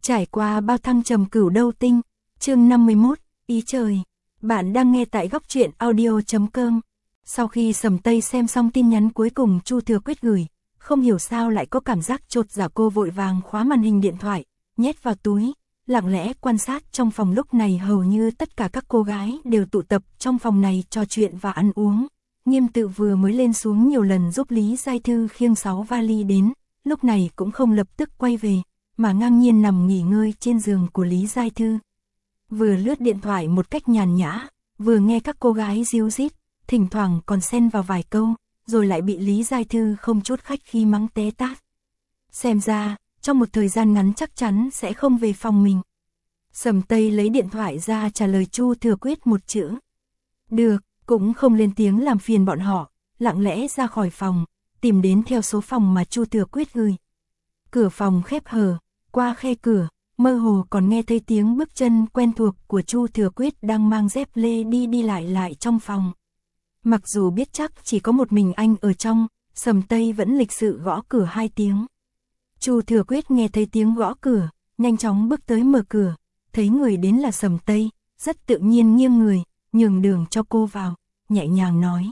Trải qua bao thăng trầm cửu đâu tinh, chương 51, ý trời. Bạn đang nghe tại góc truyện audio.com. Sau khi Sầm Tây xem xong tin nhắn cuối cùng Chu Thừa Quyết gửi, không hiểu sao lại có cảm giác chột dạ. Cô vội vàng khóa màn hình điện thoại, nhét vào túi, lặng lẽ quan sát trong phòng. Lúc này hầu như tất cả các cô gái đều tụ tập trong phòng này trò chuyện và ăn uống. Nghiêm Tự vừa mới lên xuống nhiều lần giúp Lý Giai Thư khiêng 6 vali đến, lúc này cũng không lập tức quay về, mà ngang nhiên nằm nghỉ ngơi trên giường của Lý Giai Thư. Vừa lướt điện thoại một cách nhàn nhã, vừa nghe các cô gái ríu rít, thỉnh thoảng còn xen vào vài câu, rồi lại bị Lý Giai Thư không chút khách khí mắng té tát. Xem ra, trong một thời gian ngắn chắc chắn sẽ không về phòng mình. Sầm Tây lấy điện thoại ra trả lời Chu Thừa Quyết một chữ. Được, cũng không lên tiếng làm phiền bọn họ, lặng lẽ ra khỏi phòng, tìm đến theo số phòng mà Chu Thừa Quyết gửi. Cửa phòng khép hờ, qua khe cửa, mơ hồ còn nghe thấy tiếng bước chân quen thuộc của Chu Thừa Quyết đang mang dép lê đi lại trong phòng. Mặc dù biết chắc chỉ có một mình anh ở trong, Sầm Tây vẫn lịch sự gõ cửa 2 tiếng. Chu Thừa Quyết nghe thấy tiếng gõ cửa, nhanh chóng bước tới mở cửa, thấy người đến là Sầm Tây, rất tự nhiên nghiêng người, nhường đường cho cô vào, nhẹ nhàng nói.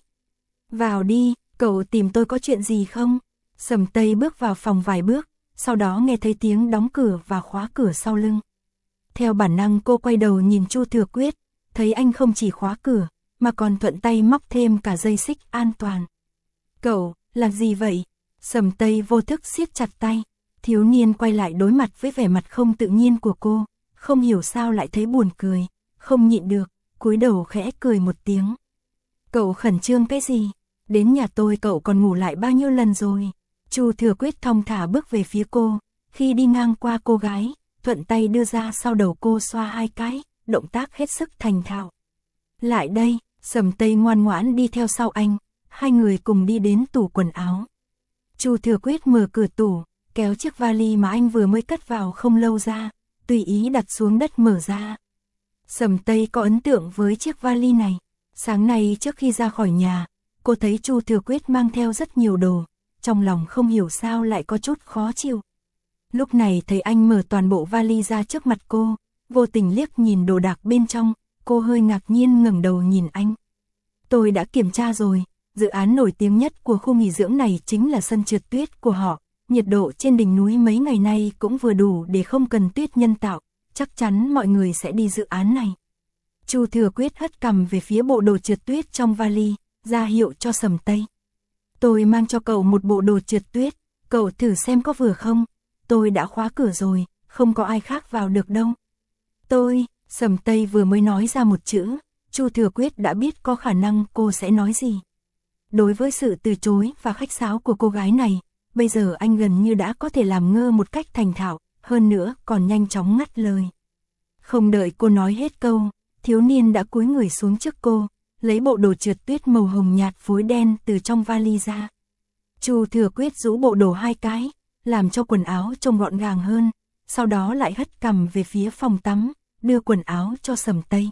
Vào đi, cậu tìm tôi có chuyện gì không? Sầm Tây bước vào phòng vài bước, sau đó nghe thấy tiếng đóng cửa và khóa cửa sau lưng. Theo bản năng cô quay đầu nhìn Chu Thừa Quyết, thấy anh không chỉ khóa cửa, mà còn thuận tay móc thêm cả dây xích an toàn. Cậu, làm gì vậy? Sầm Tây vô thức siết chặt tay, thiếu niên quay lại đối mặt với vẻ mặt không tự nhiên của cô, không hiểu sao lại thấy buồn cười, không nhịn được, cúi đầu khẽ cười một tiếng. Cậu khẩn trương cái gì? Đến nhà tôi cậu còn ngủ lại bao nhiêu lần rồi? Chu Thừa Quyết thong thả bước về phía cô, khi đi ngang qua cô gái, thuận tay đưa ra sau đầu cô xoa 2 cái, động tác hết sức thành thạo. Lại đây, Sầm Tây ngoan ngoãn đi theo sau anh, hai người cùng đi đến tủ quần áo. Chu Thừa Quyết mở cửa tủ, kéo chiếc vali mà anh vừa mới cất vào không lâu ra, tùy ý đặt xuống đất mở ra. Sầm Tây có ấn tượng với chiếc vali này. Sáng nay trước khi ra khỏi nhà, cô thấy Chu Thừa Quyết mang theo rất nhiều đồ, trong lòng không hiểu sao lại có chút khó chịu. Lúc này thấy anh mở toàn bộ vali ra trước mặt cô, vô tình liếc nhìn đồ đạc bên trong, cô hơi ngạc nhiên ngẩng đầu nhìn anh. Tôi đã kiểm tra rồi, dự án nổi tiếng nhất của khu nghỉ dưỡng này chính là sân trượt tuyết của họ, nhiệt độ trên đỉnh núi mấy ngày nay cũng vừa đủ để không cần tuyết nhân tạo, chắc chắn mọi người sẽ đi dự án này. Chu Thừa Quyết hất cằm về phía bộ đồ trượt tuyết trong vali, ra hiệu cho Sầm Tây. Tôi mang cho cậu một bộ đồ trượt tuyết, cậu thử xem có vừa không, tôi đã khóa cửa rồi, không có ai khác vào được đâu. Sầm Tây vừa mới nói ra một chữ, Chu Thừa Quyết đã biết có khả năng cô sẽ nói gì. Đối với sự từ chối và khách sáo của cô gái này, bây giờ anh gần như đã có thể làm ngơ một cách thành thạo, hơn nữa còn nhanh chóng ngắt lời. Không đợi cô nói hết câu, thiếu niên đã cúi người xuống trước cô, lấy bộ đồ trượt tuyết màu hồng nhạt phối đen từ trong vali ra. Chu Thừa Quyết rũ bộ đồ 2 cái, làm cho quần áo trông gọn gàng hơn, sau đó lại hất cằm về phía phòng tắm, đưa quần áo cho Sầm Tây.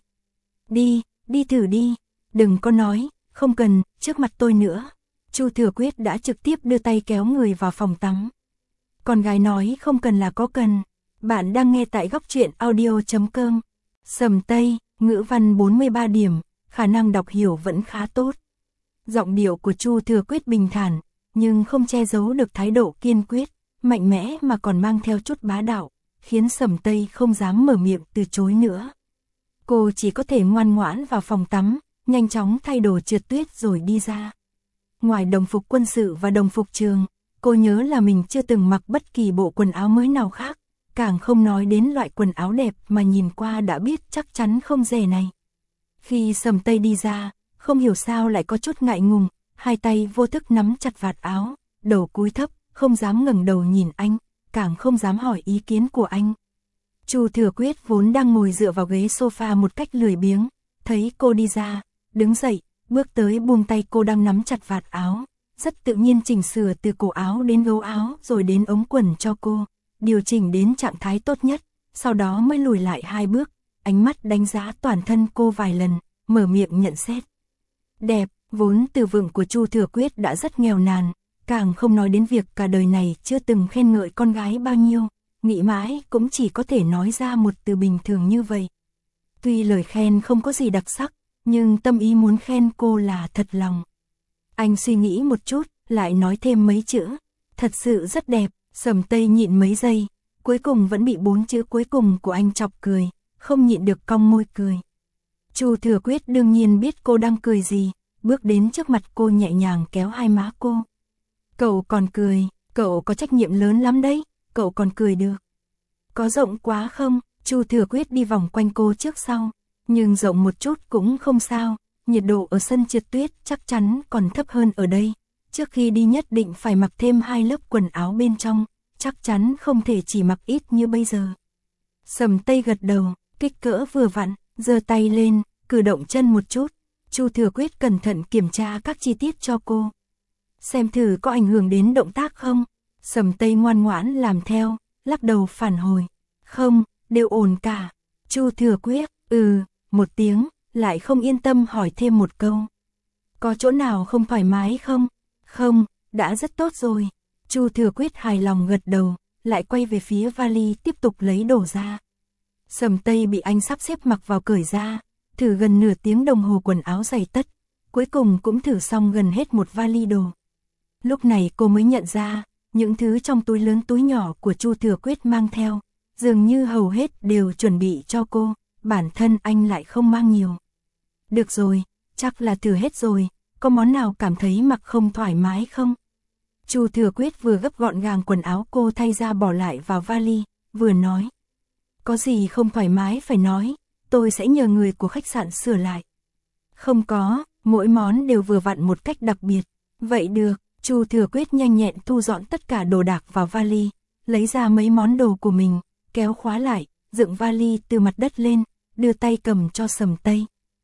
Đi thử đi, đừng có nói, không cần, trước mặt tôi nữa. Chu Thừa Quyết đã trực tiếp đưa tay kéo người vào phòng tắm. Con gái nói không cần là có cần. Bạn đang nghe tại góc truyện audio.com. Sầm Tây, ngữ văn 43 điểm, khả năng đọc hiểu vẫn khá tốt. Giọng điệu của Chu Thừa Quyết bình thản, nhưng không che giấu được thái độ kiên quyết, mạnh mẽ mà còn mang theo chút bá đạo, khiến Sầm Tây không dám mở miệng từ chối nữa. Cô chỉ có thể ngoan ngoãn vào phòng tắm, nhanh chóng thay đồ trượt tuyết rồi đi ra. Ngoài đồng phục quân sự và đồng phục trường, cô nhớ là mình chưa từng mặc bất kỳ bộ quần áo mới nào khác, càng không nói đến loại quần áo đẹp mà nhìn qua đã biết chắc chắn không rẻ này. Khi Sầm Tây đi ra, không hiểu sao lại có chút ngại ngùng, hai tay vô thức nắm chặt vạt áo, đầu cúi thấp, không dám ngẩng đầu nhìn anh, càng không dám hỏi ý kiến của anh. Chu Thừa Quyết vốn đang ngồi dựa vào ghế sofa một cách lười biếng, thấy cô đi ra, đứng dậy, bước tới buông tay cô đang nắm chặt vạt áo, rất tự nhiên chỉnh sửa từ cổ áo đến gấu áo rồi đến ống quần cho cô, điều chỉnh đến trạng thái tốt nhất, sau đó mới lùi lại 2 bước, ánh mắt đánh giá toàn thân cô vài lần, mở miệng nhận xét. Đẹp, vốn từ vựng của Chu Thừa Quyết đã rất nghèo nàn, càng không nói đến việc cả đời này chưa từng khen ngợi con gái bao nhiêu, nghĩ mãi cũng chỉ có thể nói ra một từ bình thường như vậy. Tuy lời khen không có gì đặc sắc, nhưng tâm ý muốn khen cô là thật lòng. Anh suy nghĩ một chút, lại nói thêm mấy chữ, thật sự rất đẹp. Sầm Tây nhịn mấy giây, cuối cùng vẫn bị 4 chữ cuối cùng của anh chọc cười, không nhịn được cong môi cười. Chu Thừa Quyết đương nhiên biết cô đang cười gì, bước đến trước mặt cô nhẹ nhàng kéo hai má cô. Cậu còn cười, cậu có trách nhiệm lớn lắm đấy, cậu còn cười được. Có rộng quá không? Chu Thừa Quyết đi vòng quanh cô trước sau, nhưng rộng một chút cũng không sao, nhiệt độ ở sân trượt tuyết chắc chắn còn thấp hơn ở đây. Trước khi đi nhất định phải mặc thêm 2 lớp quần áo bên trong, chắc chắn không thể chỉ mặc ít như bây giờ. Sầm Tây gật đầu, kích cỡ vừa vặn, giơ tay lên, cử động chân một chút. Chu Thừa Quyết cẩn thận kiểm tra các chi tiết cho cô. Xem thử có ảnh hưởng đến động tác không? Sầm Tây ngoan ngoãn làm theo, lắc đầu phản hồi. Không, đều ổn cả. Chu Thừa Quyết, một tiếng, lại không yên tâm hỏi thêm một câu. Có chỗ nào không thoải mái không? Không, đã rất tốt rồi. Chu Thừa Quyết hài lòng gật đầu, lại quay về phía vali tiếp tục lấy đồ ra. Sầm Tây bị anh sắp xếp mặc vào cởi ra, thử gần nửa tiếng đồng hồ quần áo giày tất, cuối cùng cũng thử xong gần hết một vali đồ. Lúc này cô mới nhận ra, những thứ trong túi lớn túi nhỏ của Chu Thừa Quyết mang theo, dường như hầu hết đều chuẩn bị cho cô, bản thân anh lại không mang nhiều. Được rồi, chắc là thử hết rồi, có món nào cảm thấy mặc không thoải mái không? Chu Thừa Quyết vừa gấp gọn gàng quần áo cô thay ra bỏ lại vào vali, vừa nói. Có gì không thoải mái phải nói, tôi sẽ nhờ người của khách sạn sửa lại. Không có, mỗi món đều vừa vặn một cách đặc biệt. Vậy được, Chu Thừa Quyết nhanh nhẹn thu dọn tất cả đồ đạc vào vali, lấy ra mấy món đồ của mình, kéo khóa lại, dựng vali từ mặt đất lên, đưa tay cầm cho Sầm Tây.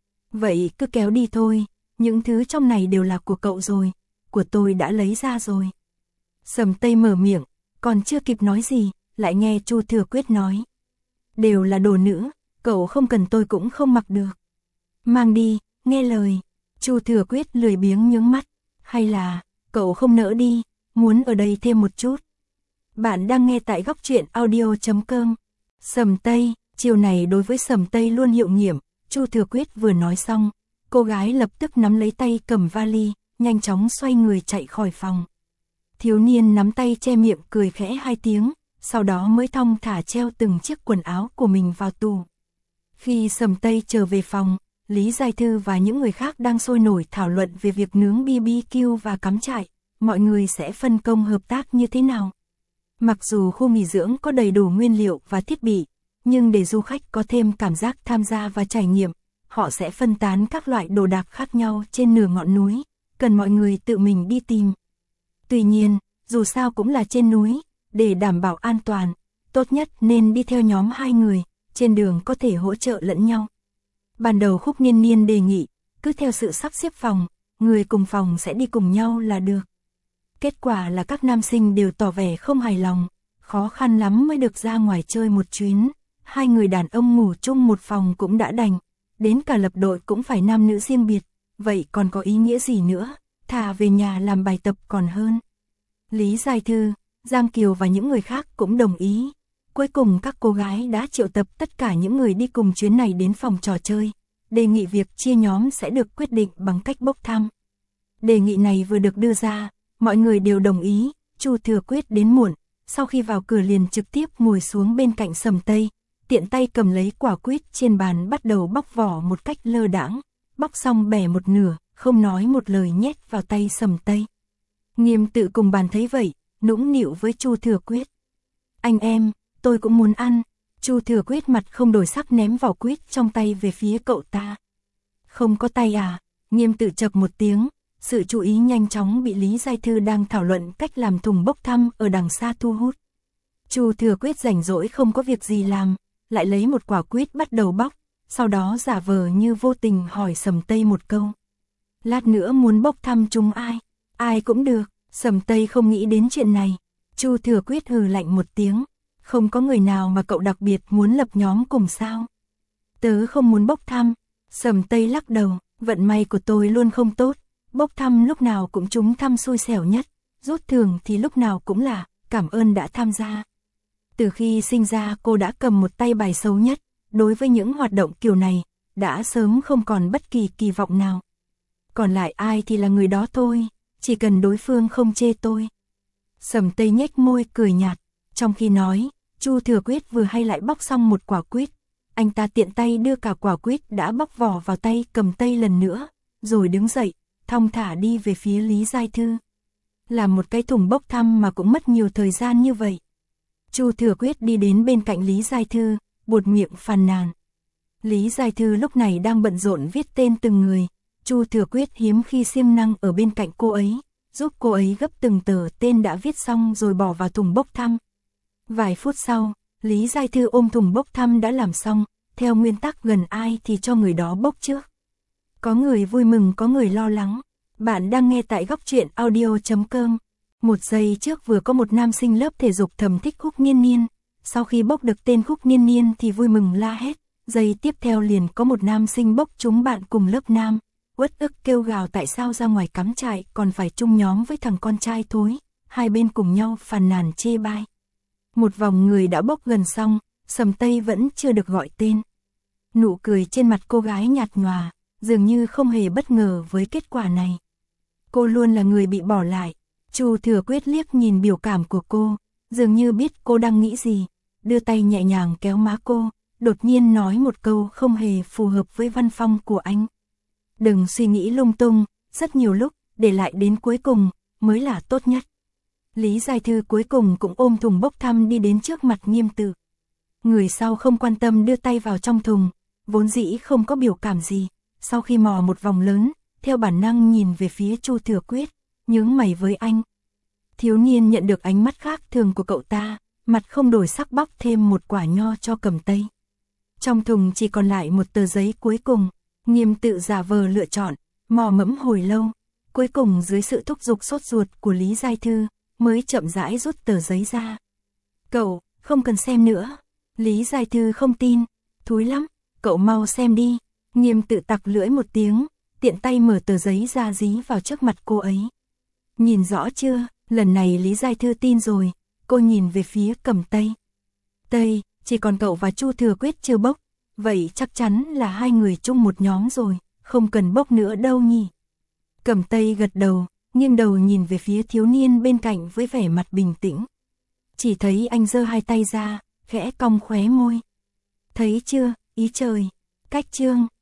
Vậy cứ kéo đi thôi, những thứ trong này đều là của cậu rồi, của tôi đã lấy ra rồi. Sầm Tây mở miệng, còn chưa kịp nói gì, lại nghe Chu Thừa Quyết nói. Đều là đồ nữ, cậu không cần tôi cũng không mặc được. Mang đi, nghe lời. Chu Thừa Quyết lười biếng nhướng mắt. Hay là, cậu không nỡ đi, muốn ở đây thêm một chút. Bạn đang nghe tại góc truyện audio.com. Sầm Tây, chiều này đối với Sầm Tây luôn hiệu nghiệm. Chu Thừa Quyết vừa nói xong, cô gái lập tức nắm lấy tay cầm vali, nhanh chóng xoay người chạy khỏi phòng. Thiếu niên nắm tay che miệng cười khẽ 2 tiếng, sau đó mới thong thả treo từng chiếc quần áo của mình vào tủ. Khi Sầm Tây trở về phòng, Lý Giai Thư và những người khác đang sôi nổi thảo luận về việc nướng BBQ và cắm trại, mọi người sẽ phân công hợp tác như thế nào. Mặc dù khu nghỉ dưỡng có đầy đủ nguyên liệu và thiết bị, nhưng để du khách có thêm cảm giác tham gia và trải nghiệm, họ sẽ phân tán các loại đồ đạc khác nhau trên nửa ngọn núi, cần mọi người tự mình đi tìm. Tuy nhiên, dù sao cũng là trên núi, để đảm bảo an toàn, tốt nhất nên đi theo nhóm 2 người, trên đường có thể hỗ trợ lẫn nhau. Ban đầu Khúc Niên Niên đề nghị, cứ theo sự sắp xếp phòng, người cùng phòng sẽ đi cùng nhau là được. Kết quả là các nam sinh đều tỏ vẻ không hài lòng, khó khăn lắm mới được ra ngoài chơi một chuyến, 2 người đàn ông ngủ chung một phòng cũng đã đành, đến cả lập đội cũng phải nam nữ riêng biệt, vậy còn có ý nghĩa gì nữa, thà về nhà làm bài tập còn hơn. Lý Giai Thư, Giang Kiều và những người khác cũng đồng ý. Cuối cùng các cô gái đã triệu tập tất cả những người đi cùng chuyến này đến phòng trò chơi, đề nghị việc chia nhóm sẽ được quyết định bằng cách bốc thăm. Đề nghị này vừa được đưa ra, mọi người đều đồng ý. Chu Thừa Quyết đến muộn, sau khi vào cửa liền trực tiếp ngồi xuống bên cạnh Sầm Tây, tiện tay cầm lấy quả quýt trên bàn bắt đầu bóc vỏ một cách lơ đãng, bóc xong bẻ một nửa, không nói một lời nhét vào tay Sầm Tây. Nghiêm Tự cùng bàn thấy vậy, nũng nịu với Chu Thừa Quyết. Anh em, tôi cũng muốn ăn. Chu Thừa Quyết mặt không đổi sắc ném vỏ quýt trong tay về phía cậu ta. Không có tay à? Nghiêm Tự chậc một tiếng, sự chú ý nhanh chóng bị Lý Giai Thư đang thảo luận cách làm thùng bốc thăm ở đằng xa thu hút. Chu Thừa Quyết rảnh rỗi không có việc gì làm, lại lấy một quả quýt bắt đầu bóc, sau đó giả vờ như vô tình hỏi Sầm Tây một câu. Lát nữa muốn bốc thăm chung ai? Ai cũng được. Sầm Tây không nghĩ đến chuyện này. Chu Thừa Quyết hừ lạnh một tiếng. Không có người nào mà cậu đặc biệt muốn lập nhóm cùng sao? Tớ không muốn bốc thăm. Sầm Tây lắc đầu. Vận may của tôi luôn không tốt. Bốc thăm lúc nào cũng trúng thăm xui xẻo nhất. Rút thưởng thì lúc nào cũng là cảm ơn đã tham gia. Từ khi sinh ra cô đã cầm một tay bài xấu nhất, đối với những hoạt động kiểu này, đã sớm không còn bất kỳ kỳ vọng nào. Còn lại ai thì là người đó thôi, chỉ cần đối phương không chê tôi. Sầm Tây nhếch môi cười nhạt, trong khi nói, Chu Thừa Quyết vừa hay lại bóc xong một quả quýt. Anh ta tiện tay đưa cả quả quýt đã bóc vỏ vào tay Cầm Tây lần nữa, rồi đứng dậy, thong thả đi về phía Lý Giai Thư. Làm một cái thùng bốc thăm mà cũng mất nhiều thời gian như vậy. Chu Thừa Quyết đi đến bên cạnh Lý Giai Thư, buột miệng phàn nàn. Lý Giai Thư lúc này đang bận rộn viết tên từng người. Chu Thừa Quyết hiếm khi siêng năng ở bên cạnh cô ấy, giúp cô ấy gấp từng tờ tên đã viết xong rồi bỏ vào thùng bốc thăm. Vài phút sau, Lý Giai Thư ôm thùng bốc thăm đã làm xong, theo nguyên tắc gần ai thì cho người đó bốc trước. Có người vui mừng có người lo lắng. Bạn đang nghe tại góc truyện audio.com. Một giây trước vừa có một nam sinh lớp thể dục thầm thích Khúc Niên Niên. Sau khi bốc được tên Khúc Niên Niên thì vui mừng la hét. Giây tiếp theo liền có một nam sinh bốc trúng bạn cùng lớp nam. Uất ức kêu gào tại sao ra ngoài cắm trại còn phải chung nhóm với thằng con trai thối. Hai bên cùng nhau phàn nàn chê bai. Một vòng người đã bốc gần xong, Sầm Tây vẫn chưa được gọi tên. Nụ cười trên mặt cô gái nhạt nhòa, dường như không hề bất ngờ với kết quả này. Cô luôn là người bị bỏ lại. Chu Thừa Quyết liếc nhìn biểu cảm của cô, dường như biết cô đang nghĩ gì, đưa tay nhẹ nhàng kéo má cô, đột nhiên nói một câu không hề phù hợp với văn phong của anh. Đừng suy nghĩ lung tung, rất nhiều lúc, để lại đến cuối cùng, mới là tốt nhất. Lý Giai Thư cuối cùng cũng ôm thùng bốc thăm đi đến trước mặt Nghiêm Tự. Người sau không quan tâm đưa tay vào trong thùng, vốn dĩ không có biểu cảm gì, sau khi mò một vòng lớn, theo bản năng nhìn về phía Chu Thừa Quyết, nhướng mày với anh. Thiếu niên nhận được ánh mắt khác thường của cậu ta, mặt không đổi sắc bóc thêm một quả nho cho Cầm Tây. Trong thùng chỉ còn lại một tờ giấy cuối cùng, Nghiêm Tự giả vờ lựa chọn, mò mẫm hồi lâu, cuối cùng dưới sự thúc giục sốt ruột của Lý Giai Thư, mới chậm rãi rút tờ giấy ra. Cậu, không cần xem nữa. Lý Giai Thư không tin, thúi lắm, cậu mau xem đi. Nghiêm Tự tặc lưỡi một tiếng, tiện tay mở tờ giấy ra dí vào trước mặt cô ấy. Nhìn rõ chưa, lần này Lý Giai Thư tin rồi, cô nhìn về phía Cầm Tây. Tây, chỉ còn cậu và Chu Thừa Quyết chưa bốc, vậy chắc chắn là hai người chung một nhóm rồi, không cần bốc nữa đâu nhỉ. Cầm Tây gật đầu, nghiêng đầu nhìn về phía thiếu niên bên cạnh với vẻ mặt bình tĩnh. Chỉ thấy anh giơ hai tay ra, khẽ cong khóe môi. Thấy chưa, ý trời, cách chương.